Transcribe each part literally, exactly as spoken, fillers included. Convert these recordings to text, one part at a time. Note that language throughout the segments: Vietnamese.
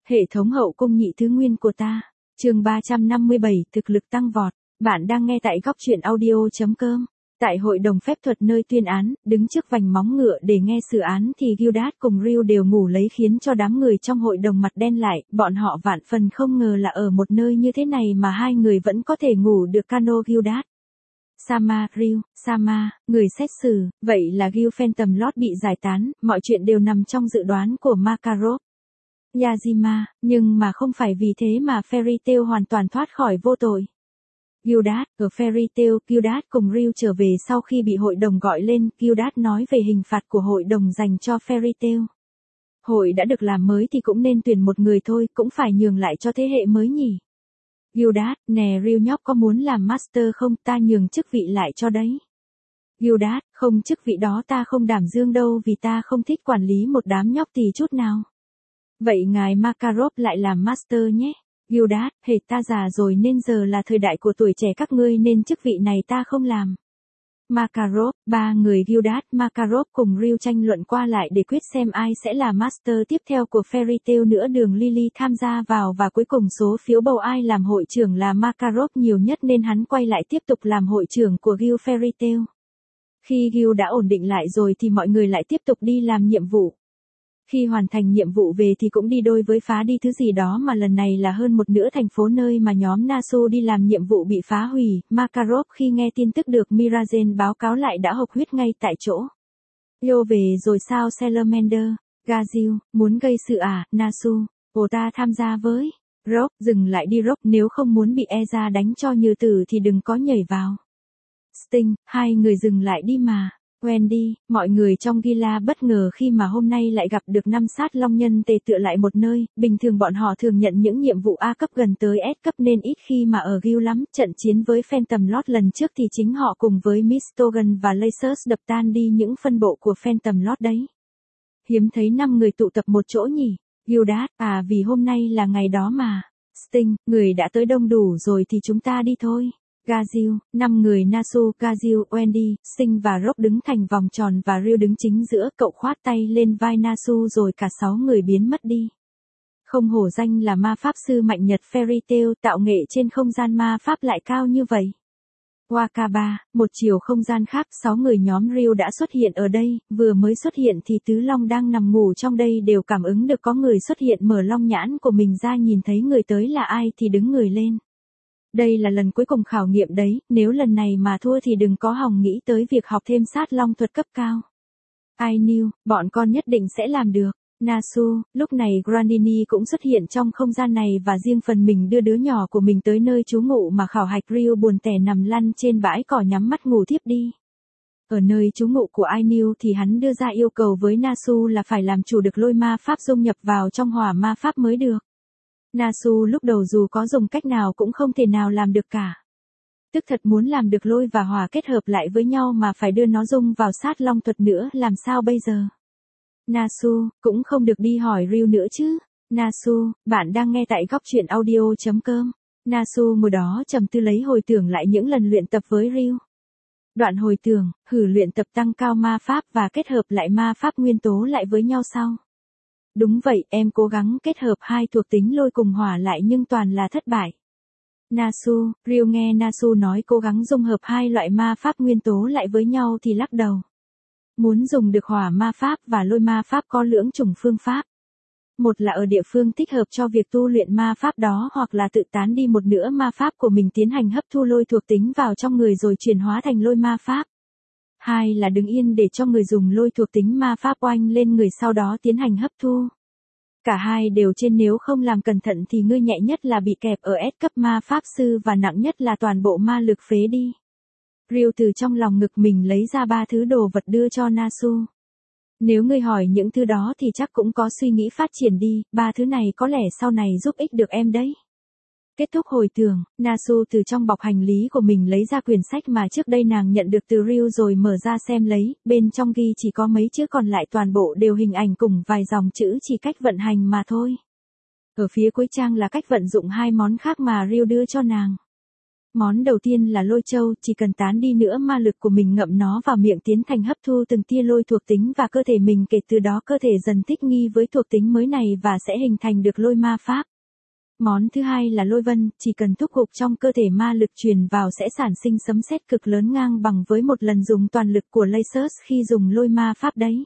Hệ thống hậu cung nhị thứ nguyên của ta. Chương ba trăm năm mươi bảy, thực lực tăng vọt. Bạn đang nghe tại góc truyện audio chấm com. Tại hội đồng phép thuật nơi tuyên án, đứng trước vành móng ngựa để nghe xử án thì Gildas cùng Rue đều ngủ lấy khiến cho đám người trong hội đồng mặt đen lại, bọn họ vạn phần không ngờ là ở một nơi như thế này mà hai người vẫn có thể ngủ được. Cano Gildas. Sama, Rue, Sama, người xét xử, vậy là Gil Phantom Lord bị giải tán, mọi chuyện đều nằm trong dự đoán của Makarov. Yazima, nhưng mà không phải vì thế mà Fairy Tail hoàn toàn thoát khỏi vô tội. Gildas, ở Fairy Tail, Gildas cùng Rue trở về sau khi bị hội đồng gọi lên, Gildas nói về hình phạt của hội đồng dành cho Fairy Tail. Hội đã được làm mới thì cũng nên tuyển một người thôi, cũng phải nhường lại cho thế hệ mới nhỉ. Gildas, nè Rue nhóc có muốn làm master không, ta nhường chức vị lại cho đấy. Gildas, không, chức vị đó ta không đảm đương đâu vì ta không thích quản lý một đám nhóc tỳ chút nào. Vậy ngài Makarov lại làm master nhé. Gildas, hệt ta già rồi nên giờ là thời đại của tuổi trẻ các ngươi nên chức vị này ta không làm. Makarov, ba người Gildas, Makarov cùng Rue tranh luận qua lại để quyết xem ai sẽ là master tiếp theo của Fairy Tail nữa. Đường Lily tham gia vào và cuối cùng số phiếu bầu ai làm hội trưởng là Makarov nhiều nhất nên hắn quay lại tiếp tục làm hội trưởng của Gil Fairy Tail. Khi Gil đã ổn định lại rồi thì mọi người lại tiếp tục đi làm nhiệm vụ. Khi hoàn thành nhiệm vụ về thì cũng đi đôi với phá đi thứ gì đó mà lần này là hơn một nửa thành phố nơi mà nhóm Nasu đi làm nhiệm vụ bị phá hủy. Makarov khi nghe tin tức được Mirazen báo cáo lại đã hộc huyết ngay tại chỗ. Yo về rồi sao Salamander? Gazil, muốn gây sự à, Nasu? Ồ ta tham gia với. Rock, dừng lại đi Rock, nếu không muốn bị Eza đánh cho như tử thì đừng có nhảy vào. Sting, hai người dừng lại đi mà. Wendy, mọi người trong Gila bất ngờ khi mà hôm nay lại gặp được năm sát long nhân tề tựa lại một nơi, bình thường bọn họ thường nhận những nhiệm vụ A cấp gần tới S cấp nên ít khi mà ở Gil lắm. Trận chiến với Phantom Lord lần trước thì chính họ cùng với Mistogan và Lacers đập tan đi những phân bộ của Phantom Lord đấy. Hiếm thấy năm người tụ tập một chỗ nhỉ. Gildas, à vì hôm nay là ngày đó mà. Sting, người đã tới đông đủ rồi thì chúng ta đi thôi. Gazil, năm người Nasu, Gazil, Wendy, Sting và Rock đứng thành vòng tròn và Rue đứng chính giữa, cậu khoát tay lên vai Nasu rồi cả sáu người biến mất đi. Không hổ danh là ma pháp sư mạnh nhật Fairy Tail, tạo nghệ trên không gian ma pháp lại cao như vậy. Wakaba, một chiều không gian khác, sáu người nhóm Rue đã xuất hiện ở đây, vừa mới xuất hiện thì Tứ Long đang nằm ngủ trong đây đều cảm ứng được có người xuất hiện, mở long nhãn của mình ra nhìn thấy người tới là ai thì đứng người lên. Đây là lần cuối cùng khảo nghiệm đấy, nếu lần này mà thua thì đừng có hòng nghĩ tới việc học thêm sát long thuật cấp cao. I knew, bọn con nhất định sẽ làm được. Nasu, lúc này Grandini cũng xuất hiện trong không gian này và riêng phần mình đưa đứa nhỏ của mình tới nơi trú ngụ mà khảo hạch. Rue buồn tẻ nằm lăn trên bãi cỏ nhắm mắt ngủ thiếp đi. Ở nơi trú ngụ của I knew thì hắn đưa ra yêu cầu với Nasu là phải làm chủ được lôi ma pháp dung nhập vào trong hỏa ma pháp mới được. Nasu lúc đầu dù có dùng cách nào cũng không thể nào làm được cả. Tức thật muốn làm được lôi và hỏa kết hợp lại với nhau mà phải đưa nó dung vào sát long thuật nữa, làm sao bây giờ? Nasu, cũng không được đi hỏi Rue nữa chứ. Nasu, bạn đang nghe tại góc truyện audio chấm com. Nasu ngồi đó trầm tư lấy hồi tưởng lại những lần luyện tập với Rue. Đoạn hồi tưởng, hử luyện tập tăng cao ma pháp và kết hợp lại ma pháp nguyên tố lại với nhau sau. Đúng vậy, em cố gắng kết hợp hai thuộc tính lôi cùng hỏa lại nhưng toàn là thất bại. Nasu, Rue nghe Nasu nói cố gắng dung hợp hai loại ma pháp nguyên tố lại với nhau thì lắc đầu. Muốn dùng được hỏa ma pháp và lôi ma pháp có lưỡng chủng phương pháp. Một là ở địa phương thích hợp cho việc tu luyện ma pháp đó hoặc là tự tán đi một nửa ma pháp của mình tiến hành hấp thu lôi thuộc tính vào trong người rồi chuyển hóa thành lôi ma pháp. Hai là đứng yên để cho người dùng lôi thuộc tính ma pháp oanh lên người sau đó tiến hành hấp thu. Cả hai đều trên, nếu không làm cẩn thận thì ngươi nhẹ nhất là bị kẹp ở S cấp ma pháp sư và nặng nhất là toàn bộ ma lực phế đi. Rue từ trong lòng ngực mình lấy ra ba thứ đồ vật đưa cho Nasu. Nếu ngươi hỏi những thứ đó thì chắc cũng có suy nghĩ phát triển đi, ba thứ này có lẽ sau này giúp ích được em đấy. Kết thúc hồi tưởng, Nasu từ trong bọc hành lý của mình lấy ra quyển sách mà trước đây nàng nhận được từ Rue rồi mở ra xem lấy, bên trong ghi chỉ có mấy chữ còn lại toàn bộ đều hình ảnh cùng vài dòng chữ chỉ cách vận hành mà thôi. Ở phía cuối trang là cách vận dụng hai món khác mà Rue đưa cho nàng. Món đầu tiên là lôi châu, chỉ cần tán đi nữa ma lực của mình ngậm nó vào miệng tiến thành hấp thu từng tia lôi thuộc tính và cơ thể mình, kể từ đó cơ thể dần thích nghi với thuộc tính mới này và sẽ hình thành được lôi ma pháp. Món thứ hai là lôi vân, chỉ cần thúc giục trong cơ thể ma lực truyền vào sẽ sản sinh sấm sét cực lớn ngang bằng với một lần dùng toàn lực của Lasers khi dùng lôi ma pháp đấy.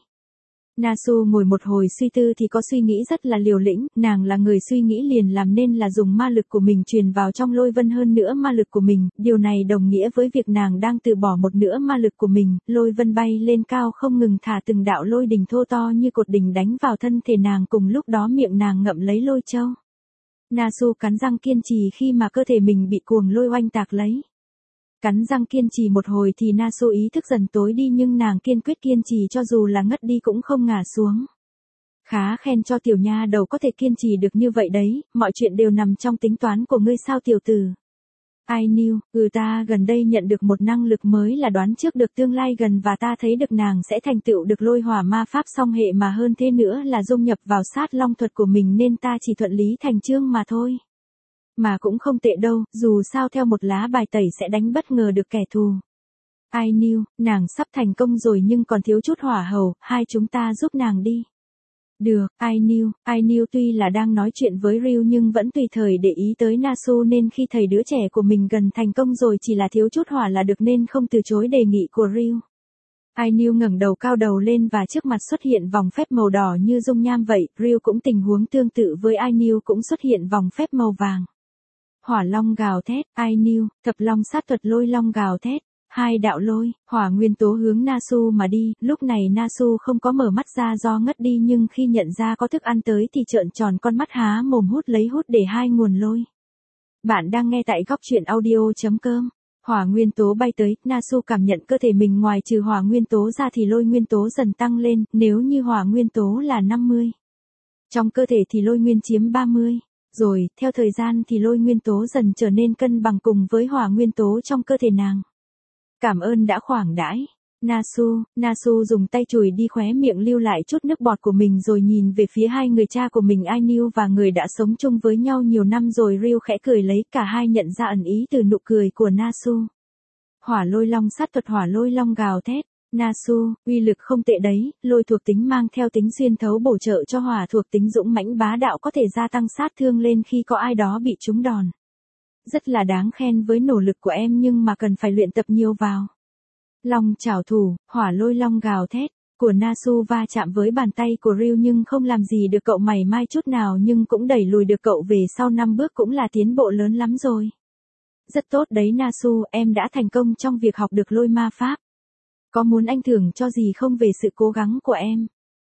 Nasu ngồi một hồi suy tư thì có suy nghĩ rất là liều lĩnh, nàng là người suy nghĩ liền làm nên là dùng ma lực của mình truyền vào trong lôi vân hơn nữa ma lực của mình, điều này đồng nghĩa với việc nàng đang từ bỏ một nửa ma lực của mình, lôi vân bay lên cao không ngừng thả từng đạo lôi đình thô to như cột đình đánh vào thân thể nàng, cùng lúc đó miệng nàng ngậm lấy lôi châu. Nasu cắn răng kiên trì khi mà cơ thể mình bị cuồng lôi oanh tạc lấy. Cắn răng kiên trì một hồi thì Nasu ý thức dần tối đi nhưng nàng kiên quyết kiên trì cho dù là ngất đi cũng không ngả xuống. Khá khen cho tiểu nha đầu có thể kiên trì được như vậy đấy, mọi chuyện đều nằm trong tính toán của ngươi sao tiểu tử. I knew, ừ ta gần đây nhận được một năng lực mới là đoán trước được tương lai gần và ta thấy được nàng sẽ thành tựu được lôi hỏa ma pháp song hệ mà hơn thế nữa là dung nhập vào sát long thuật của mình nên ta chỉ thuận lý thành chương mà thôi. Mà cũng không tệ đâu, dù sao theo một lá bài tẩy sẽ đánh bất ngờ được kẻ thù. I knew, nàng sắp thành công rồi nhưng còn thiếu chút hỏa hầu, hai chúng ta giúp nàng đi. Được, I knew, I knew tuy là đang nói chuyện với Ryu nhưng vẫn tùy thời để ý tới Nasu nên khi thấy đứa trẻ của mình gần thành công rồi chỉ là thiếu chút hỏa là được nên không từ chối đề nghị của Ryu. I knew ngẩng đầu cao đầu lên và trước mặt xuất hiện vòng phép màu đỏ như dung nham vậy, Ryu cũng tình huống tương tự với I knew cũng xuất hiện vòng phép màu vàng. Hỏa long gào thét, I knew, thập long sát thuật lôi long gào thét. Hai đạo lôi, hỏa nguyên tố hướng Nasu mà đi, lúc này Nasu không có mở mắt ra do ngất đi nhưng khi nhận ra có thức ăn tới thì trợn tròn con mắt há mồm hút lấy hút để hai nguồn lôi. Bạn đang nghe tại góc truyện audio chấm com. Hỏa nguyên tố bay tới, Nasu cảm nhận cơ thể mình ngoài trừ hỏa nguyên tố ra thì lôi nguyên tố dần tăng lên, nếu như hỏa nguyên tố là năm mươi. Trong cơ thể thì lôi nguyên chiếm ba mươi. Rồi, theo thời gian thì lôi nguyên tố dần trở nên cân bằng cùng với hỏa nguyên tố trong cơ thể nàng. Cảm ơn đã khoản đãi. Nasu, Nasu dùng tay chùi đi khóe miệng lưu lại chút nước bọt của mình rồi nhìn về phía hai người cha của mình I knew và người đã sống chung với nhau nhiều năm rồi Ryu khẽ cười lấy cả hai nhận ra ẩn ý từ nụ cười của Nasu. Hỏa lôi long sát thuật hỏa lôi long gào thét. Nasu, uy lực không tệ đấy, lôi thuộc tính mang theo tính xuyên thấu bổ trợ cho hỏa thuộc tính dũng mãnh bá đạo có thể gia tăng sát thương lên khi có ai đó bị trúng đòn. Rất là đáng khen với nỗ lực của em nhưng mà cần phải luyện tập nhiều vào. Long trảo thủ, hỏa lôi long gào thét, của Nasu va chạm với bàn tay của Ryu nhưng không làm gì được cậu mảy may chút nào nhưng cũng đẩy lùi được cậu về sau năm bước cũng là tiến bộ lớn lắm rồi. Rất tốt đấy Nasu, em đã thành công trong việc học được lôi ma pháp. Có muốn anh thưởng cho gì không về sự cố gắng của em?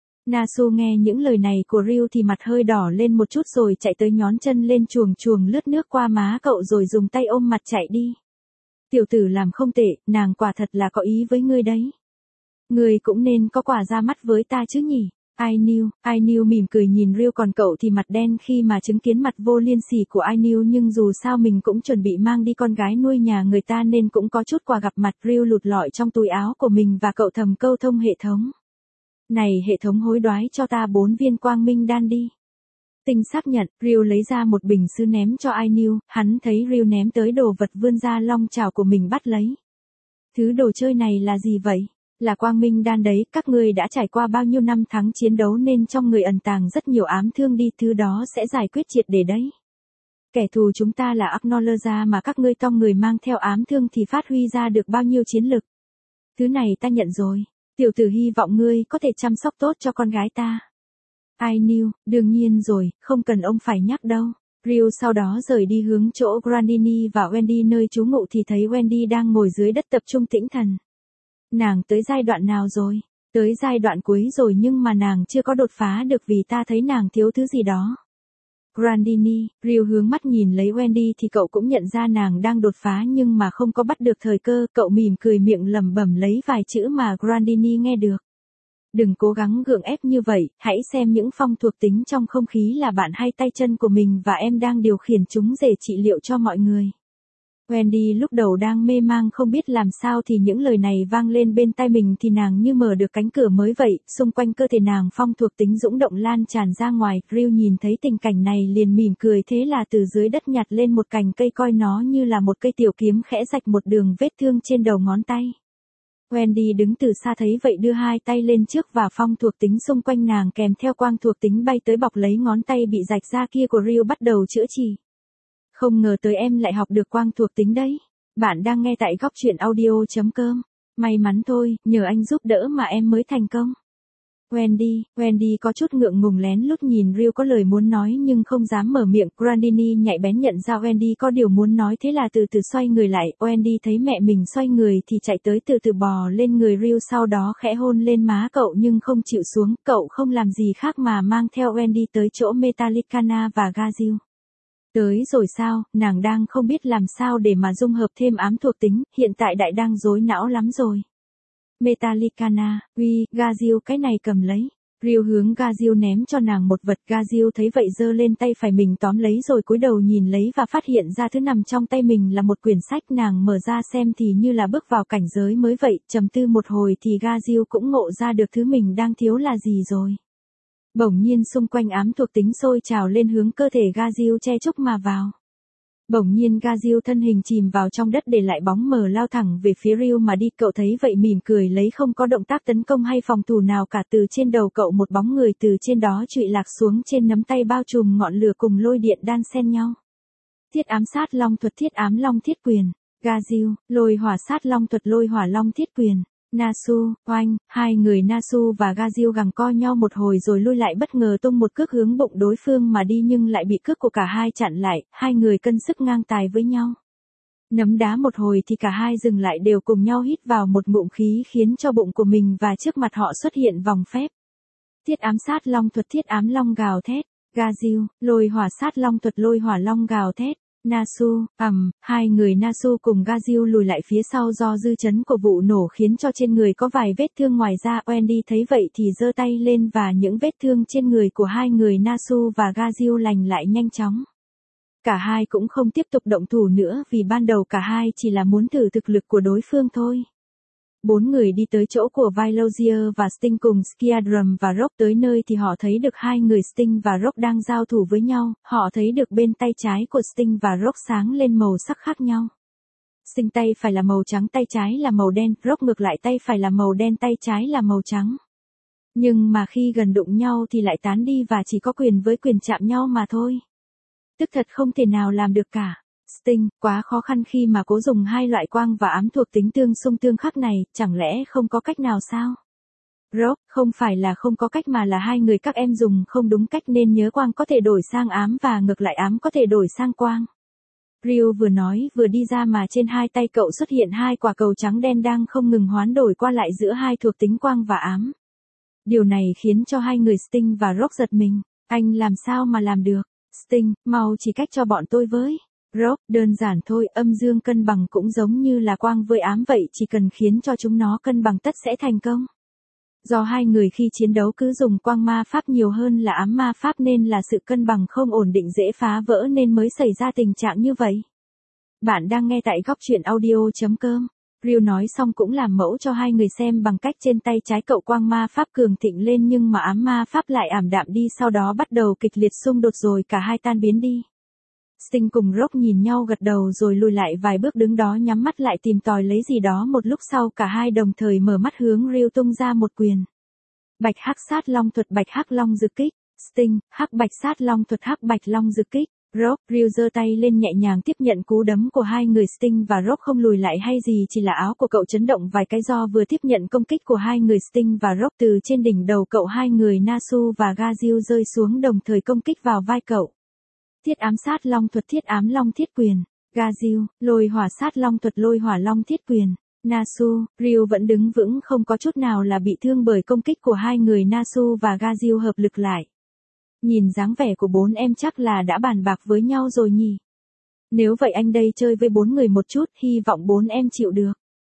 Nasu nghe những lời này của Ryu thì mặt hơi đỏ lên một chút rồi chạy tới nhón chân lên chuồng chuồng lướt nước qua má cậu rồi dùng tay ôm mặt chạy đi. Tiểu tử làm không tệ, nàng quả thật là có ý với ngươi đấy. Ngươi cũng nên có quả ra mắt với ta chứ nhỉ? I knew, I knew mỉm cười nhìn Ryu còn cậu thì mặt đen khi mà chứng kiến mặt vô liêm sỉ của I knew nhưng dù sao mình cũng chuẩn bị mang đi con gái nuôi nhà người ta nên cũng có chút quà gặp mặt. Ryu lụt lọi trong túi áo của mình và cậu thầm câu thông hệ thống. Này hệ thống hối đoái cho ta bốn viên quang minh đan đi. Tinh xác nhận, Ryu lấy ra một bình sứ ném cho I knew, hắn thấy Ryu ném tới đồ vật vươn ra long chảo của mình bắt lấy. Thứ đồ chơi này là gì vậy? Là quang minh đan đấy, các ngươi đã trải qua bao nhiêu năm tháng chiến đấu nên trong người ẩn tàng rất nhiều ám thương đi, thứ đó sẽ giải quyết triệt để đấy. Kẻ thù chúng ta là Acknowledge mà các ngươi tông người mang theo ám thương thì phát huy ra được bao nhiêu chiến lực. Thứ này ta nhận rồi, tiểu tử hy vọng ngươi có thể chăm sóc tốt cho con gái ta. I knew, đương nhiên rồi, không cần ông phải nhắc đâu. Ryu sau đó rời đi hướng chỗ Grandini và Wendy nơi trú ngụ thì thấy Wendy đang ngồi dưới đất tập trung tĩnh thần. Nàng tới giai đoạn nào rồi? Tới giai đoạn cuối rồi nhưng mà nàng chưa có đột phá được vì ta thấy nàng thiếu thứ gì đó. Grandini, Ryu hướng mắt nhìn lấy Wendy thì cậu cũng nhận ra nàng đang đột phá nhưng mà không có bắt được thời cơ, cậu mỉm cười miệng lẩm bẩm lấy vài chữ mà Grandini nghe được. Đừng cố gắng gượng ép như vậy, hãy xem những phong thuộc tính trong không khí là bạn hay tay chân của mình và em đang điều khiển chúng để trị liệu cho mọi người. Wendy lúc đầu đang mê mang không biết làm sao thì những lời này vang lên bên tai mình thì nàng như mở được cánh cửa mới vậy, xung quanh cơ thể nàng phong thuộc tính dũng động lan tràn ra ngoài. Ryu nhìn thấy tình cảnh này liền mỉm cười, thế là từ dưới đất nhặt lên một cành cây coi nó như là một cây tiểu kiếm khẽ rạch một đường vết thương trên đầu ngón tay. Wendy đứng từ xa thấy vậy đưa hai tay lên trước và phong thuộc tính xung quanh nàng kèm theo quang thuộc tính bay tới bọc lấy ngón tay bị rạch ra kia của Ryu bắt đầu chữa trị. Không ngờ tới em lại học được quang thuộc tính đấy. Bạn đang nghe tại góc truyện audio chấm com. May mắn thôi, nhờ anh giúp đỡ mà em mới thành công. Wendy, Wendy có chút ngượng ngùng lén lút nhìn Ryu có lời muốn nói nhưng không dám mở miệng. Grandini nhạy bén nhận ra Wendy có điều muốn nói thế là từ từ xoay người lại. Wendy thấy mẹ mình xoay người thì chạy tới từ từ bò lên người Ryu, sau đó khẽ hôn lên má cậu nhưng không chịu xuống. Cậu không làm gì khác mà mang theo Wendy tới chỗ Metallicana và Gazil. Tới rồi sao, nàng đang không biết làm sao để mà dung hợp thêm ám thuộc tính, hiện tại đại đang rối não lắm rồi. Metallicana, uy, Gazil cái này cầm lấy. Ryu hướng Gazil ném cho nàng một vật. Gazil thấy vậy giơ lên tay phải mình tóm lấy rồi cúi đầu nhìn lấy và phát hiện ra thứ nằm trong tay mình là một quyển sách. Nàng mở ra xem thì như là bước vào cảnh giới mới vậy, trầm tư một hồi thì Gazil cũng ngộ ra được thứ mình đang thiếu là gì rồi. Bỗng nhiên xung quanh ám thuộc tính sôi trào lên hướng cơ thể Gazil che chúc mà vào. Bỗng nhiên Gazil thân hình chìm vào trong đất để lại bóng mờ lao thẳng về phía Ryu mà đi. Cậu thấy vậy mỉm cười lấy không có động tác tấn công hay phòng thủ nào cả. Từ trên đầu cậu một bóng người từ trên đó trụy lạc xuống trên nắm tay bao trùm ngọn lửa cùng lôi điện đan xen nhau. Thiết ám sát long thuật, thiết ám long thiết quyền. Gazil, lôi hỏa sát long thuật, lôi hỏa long thiết quyền. Nasu, oanh, hai người Nasu và Gazil gằng co nhau một hồi rồi lui lại, bất ngờ tung một cước hướng bụng đối phương mà đi nhưng lại bị cước của cả hai chặn lại, hai người cân sức ngang tài với nhau. Nấm đá một hồi thì cả hai dừng lại đều cùng nhau hít vào một ngụm khí khiến cho bụng của mình và trước mặt họ xuất hiện vòng phép. Thiết ám sát long thuật, thiết ám long gào thét. Gazil, lôi hỏa sát long thuật, lôi hỏa long gào thét. Nasu, ầm, um, hai người Nasu cùng Gazil lùi lại phía sau do dư chấn của vụ nổ khiến cho trên người có vài vết thương. Ngoài ra Wendy thấy vậy thì giơ tay lên và những vết thương trên người của hai người Nasu và Gazil lành lại nhanh chóng. Cả hai cũng không tiếp tục động thủ nữa vì ban đầu cả hai chỉ là muốn thử thực lực của đối phương thôi. Bốn người đi tới chỗ của Vailozier và Sting cùng Skiadrum và Rock. Tới nơi thì họ thấy được hai người Sting và Rock đang giao thủ với nhau. Họ thấy được bên tay trái của Sting và Rock sáng lên màu sắc khác nhau. Sting tay phải là màu trắng, tay trái là màu đen. Rock ngược lại, tay phải là màu đen, tay trái là màu trắng. Nhưng mà khi gần đụng nhau thì lại tán đi và chỉ có quyền với quyền chạm nhau mà thôi. Tức thật không thể nào làm được cả. Sting, quá khó khăn khi mà cố dùng hai loại quang và ám thuộc tính tương xung tương khắc này, chẳng lẽ không có cách nào sao? Rock, không phải là không có cách mà là hai người các em dùng không đúng cách nên nhớ quang có thể đổi sang ám và ngược lại ám có thể đổi sang quang. Ryu vừa nói vừa đi ra mà trên hai tay cậu xuất hiện hai quả cầu trắng đen đang không ngừng hoán đổi qua lại giữa hai thuộc tính quang và ám. Điều này khiến cho hai người Sting và Rock giật mình. Anh làm sao mà làm được? Sting, mau chỉ cách cho bọn tôi với. Rock, đơn giản thôi, âm dương cân bằng cũng giống như là quang với ám vậy, chỉ cần khiến cho chúng nó cân bằng tất sẽ thành công. Do hai người khi chiến đấu cứ dùng quang ma pháp nhiều hơn là ám ma pháp nên là sự cân bằng không ổn định dễ phá vỡ nên mới xảy ra tình trạng như vậy. Bạn đang nghe tại góc truyện audio chấm com. Ryu nói xong cũng làm mẫu cho hai người xem bằng cách trên tay trái cậu quang ma pháp cường thịnh lên nhưng mà ám ma pháp lại ảm đạm đi, sau đó bắt đầu kịch liệt xung đột rồi cả hai tan biến đi. Sting cùng Rock nhìn nhau gật đầu rồi lùi lại vài bước đứng đó nhắm mắt lại tìm tòi lấy gì đó. Một lúc sau cả hai đồng thời mở mắt hướng Ryu tung ra một quyền. Bạch hắc sát long thuật, bạch hắc long dực kích. Sting, hắc bạch sát long thuật, hắc bạch long dực kích. Rock, Ryu giơ tay lên nhẹ nhàng tiếp nhận cú đấm của hai người. Sting và Rock không lùi lại hay gì, chỉ là áo của cậu chấn động vài cái do vừa tiếp nhận công kích của hai người Sting và Rock. Từ trên đỉnh đầu cậu hai người Nasu và Gazil rơi xuống đồng thời công kích vào vai cậu. Thiết ám sát long thuật, thiết ám long thiết quyền. Gazil, lôi hỏa sát long thuật, lôi hỏa long thiết quyền. Nasu, Ryu vẫn đứng vững không có chút nào là bị thương bởi công kích của hai người Nasu và Gazil hợp lực lại. Nhìn dáng vẻ của bốn em chắc là đã bàn bạc với nhau rồi nhỉ. Nếu vậy anh đây chơi với bốn người một chút, hy vọng bốn em chịu được.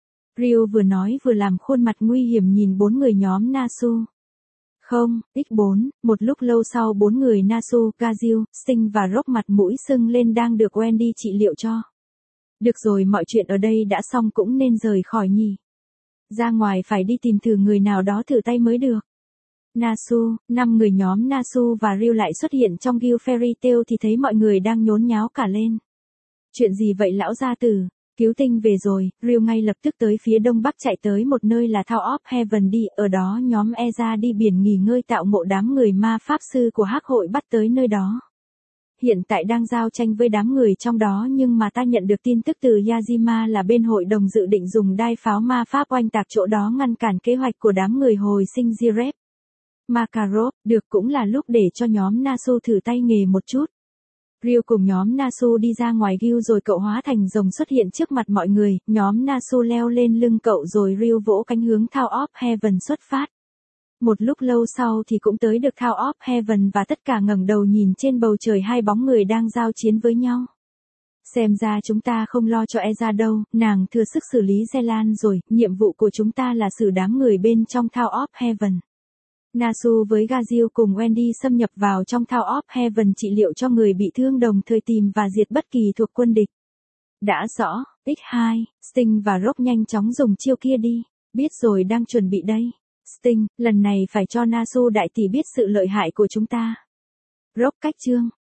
Ryu vừa nói vừa làm khuôn mặt nguy hiểm nhìn bốn người nhóm Nasu. Không, x bốn, một lúc lâu sau bốn người Nasu, Gazil, Sting và Rock mặt mũi sưng lên đang được Wendy trị liệu cho. Được rồi, mọi chuyện ở đây đã xong cũng nên rời khỏi nhỉ. Ra ngoài phải đi tìm thử người nào đó thử tay mới được. Nasu, năm người nhóm Nasu và Ryu lại xuất hiện trong Guild Fairy Tail thì thấy mọi người đang nhốn nháo cả lên. Chuyện gì vậy lão gia tử? Cứu tinh về rồi, Ryu ngay lập tức tới phía đông bắc chạy tới một nơi là Tower of Heaven đi, ở đó nhóm Eza đi biển nghỉ ngơi tạo mộ đám người ma pháp sư của hắc hội bắt tới nơi đó. Hiện tại đang giao tranh với đám người trong đó nhưng mà ta nhận được tin tức từ Yajima là bên hội đồng dự định dùng đai pháo ma pháp oanh tạc chỗ đó ngăn cản kế hoạch của đám người hồi sinh Jirep. Makarov, được cũng là lúc để cho nhóm Nasu thử tay nghề một chút. Ryu cùng nhóm Nasu đi ra ngoài Guild rồi cậu hóa thành rồng xuất hiện trước mặt mọi người, nhóm Nasu leo lên lưng cậu rồi Ryu vỗ cánh hướng Tower of Heaven xuất phát. Một lúc lâu sau thì cũng tới được Tower of Heaven và tất cả ngẩng đầu nhìn trên bầu trời hai bóng người đang giao chiến với nhau. Xem ra chúng ta không lo cho Eza đâu, nàng thừa sức xử lý Zelan rồi, nhiệm vụ của chúng ta là xử đám người bên trong Tower of Heaven. Nasu với Gazil cùng Wendy xâm nhập vào trong Tower of Heaven trị liệu cho người bị thương đồng thời tìm và diệt bất kỳ thuộc quân địch. Đã rõ, ích hai, Sting và Rock nhanh chóng dùng chiêu kia đi, biết rồi đang chuẩn bị đây. Sting, lần này phải cho Nasu đại tỷ biết sự lợi hại của chúng ta. Rock cách chương,